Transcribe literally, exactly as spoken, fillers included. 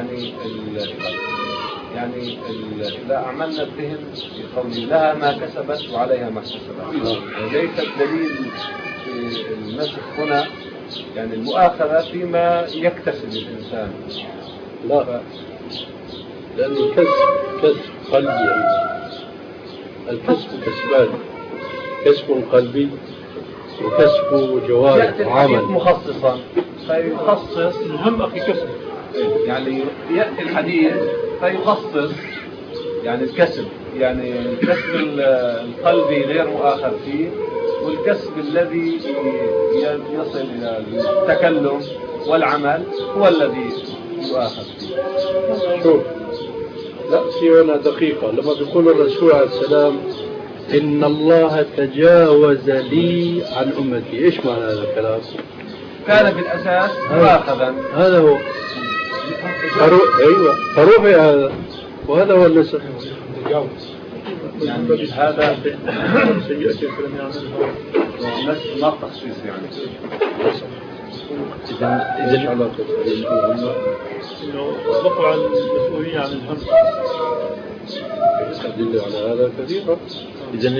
يعني ال يعني ال إذا أعملنا الذهن في قوله لها ما كسبت وعليها ما اكتسبت، ليس الدليل في النسخ هنا يعني المؤاخذة فيما يكتسب الإنسان. لا ف... لأن الكسب كسب قلبي، الكسب كسبان، كسب قلبي وكسب جوارح وعمل. مخصصا فيخصص المهم أخي كسب، يعني يأتي الحديث فيخصص يعني الكسب، يعني الكسب القلبي غير مؤاخذ فيه، والكسب الذي يصل إلى التكلم والعمل هو الذي يؤاخذ فيه. شوف، لا في هنا دقيقة، لما بيقول الرسول عليه السلام إن الله تجاوز لي عن أمتي، إيش معنى هذا الكلام؟ كان في الأساس مؤاخذا، هذا هو فروح. أيوة فروح هذا، وهذا هو النسخ. يعني هذا سيئة لم يعملها نسخ ما تخصيص يعني. إذا إذا علاقة إنه وقع المسؤولية عن الهم. يدل على هذا كثيرا. إذا